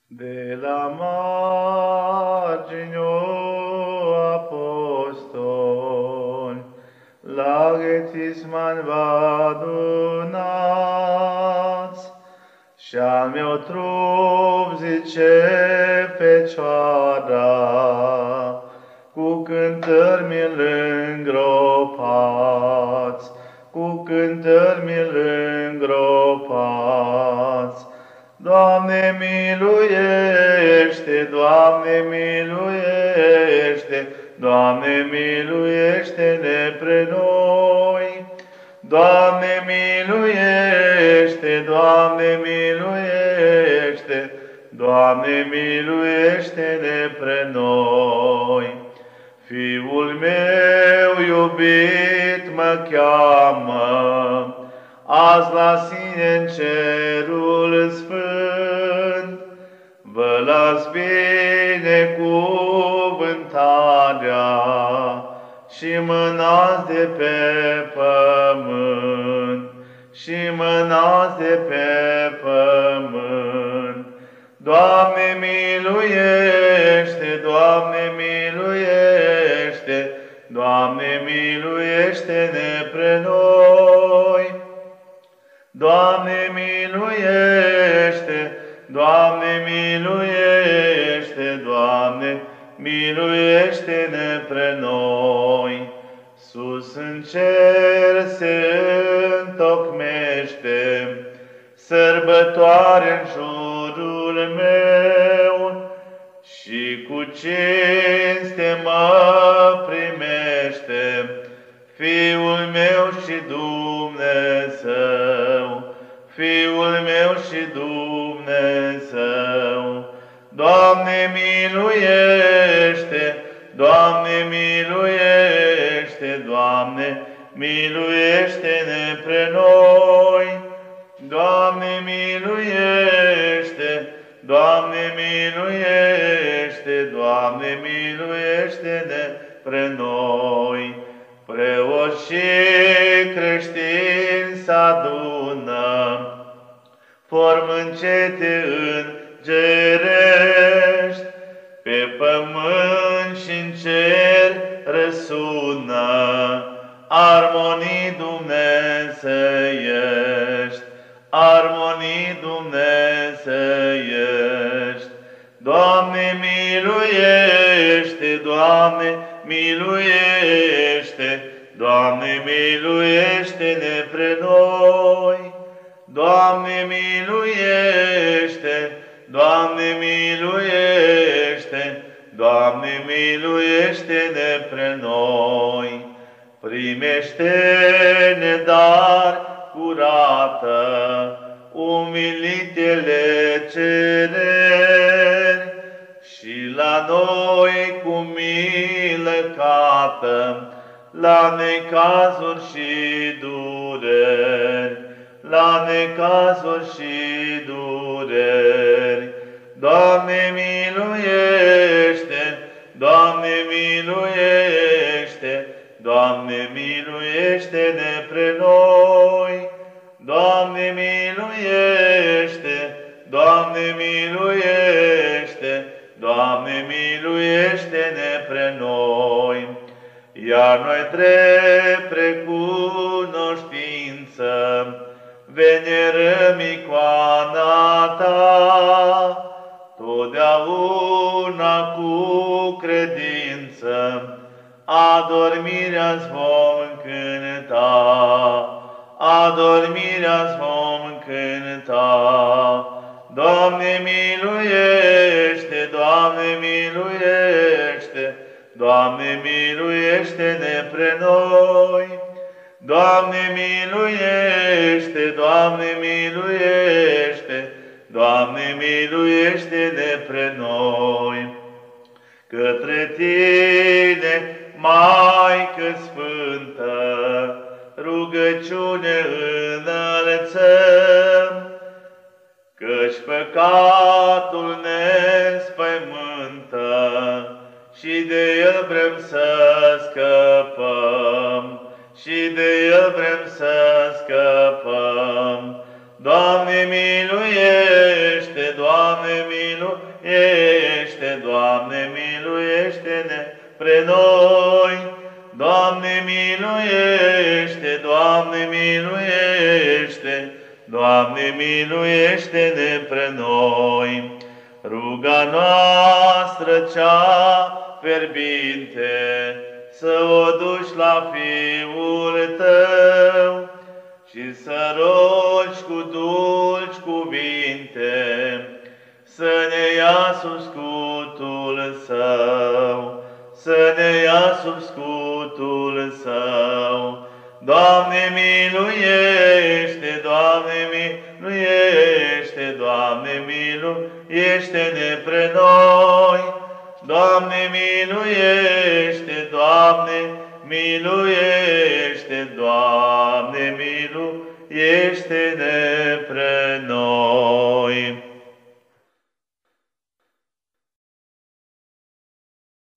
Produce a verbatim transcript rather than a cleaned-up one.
De la margini apostoli, la Ghețisman v-adunați, și-al meu trup, zice Fecioara, cu cântări mi-l îngropați, cu cântări mi-l îngropați. Doamne, miluiește, Doamne, miluiește, Doamne, miluiește-ne pre noi. Doamne, miluiește, Doamne, miluiește, Doamne, miluiește-ne pre noi. Fiul meu iubit mă cheamă, azi la sine în cerul sfânt. Vă las binecuvântarea și mânați de pe pământ, și mânați de pe pământ. Doamne, miluiește, Doamne, miluiește, Doamne, miluiește-ne pre noi. Doamne, miluiește, Doamne, miluiește, Doamne, miluiește-ne pre noi. Sus în cer se întocmește sărbătoare în jurul meu, și cu cinste mă primește Fiul meu și Dumnezeu, Fiul meu și Dumnezeu. Doamne, miluiește, Doamne, miluiește, Doamne, miluiește-ne pre noi. Doamne, miluiește, Doamne, miluiește, Doamne, miluiește-ne pre noi. Preoți și creștini s-adună, form încete îngerești, pe pământ și în cer răsună armonii dumnezeiești, armonii dumnezeiești. Doamne, miluiește, Doamne, miluiește, Doamne, miluiește-ne pre noi. Doamne, miluiește, Doamne, miluiește, Doamne, miluiește-ne pre noi. Primește-ne dar curată, umilitele cereri, și la noi cu milă cată, la necazuri și dureri, la necazuri și dureri. Doamne, miluiește, Doamne, miluiește, Doamne, miluiește-ne pre noi. Doamne, miluiește, Doamne, miluiește, Doamne, miluiește-ne pre noi. Iar noi drept recunoștință venerăm icoana Ta, totdeauna cu credință adormirea-ți vom cânta, adormirea-ți vom cânta. Doamne, miluiește, Doamne, miluiește, Doamne, miluiește-ne pre noi. Doamne, miluiește, Doamne, miluiește, Doamne, miluiește-ne pre noi. Către Tine, Maică Sfântă, rugăciune înălțăm, căci păcatul ne spăimântă și de el vrem să scăpăm, și de el vrem să scăpăm. Doamne, miluiește, Doamne, miluiește, miluiește, Doamne, miluiește-ne pre noi. Doamne, miluiește, Doamne, miluiește, Doamne, miluiește-ne pre noi. Ruga noastră cea fierbinte, să o duci la Fiul Tău și să rogi cu dulci cuvinte, să ne ia sub scutul Său, să ne ia sub scutul Său. Doamne, miluiește, Doamne, miluiește, Doamne, miluiește-ne pre noi. Doamne, miluiește, Doamne, miluiește, Doamne, miluiește-ne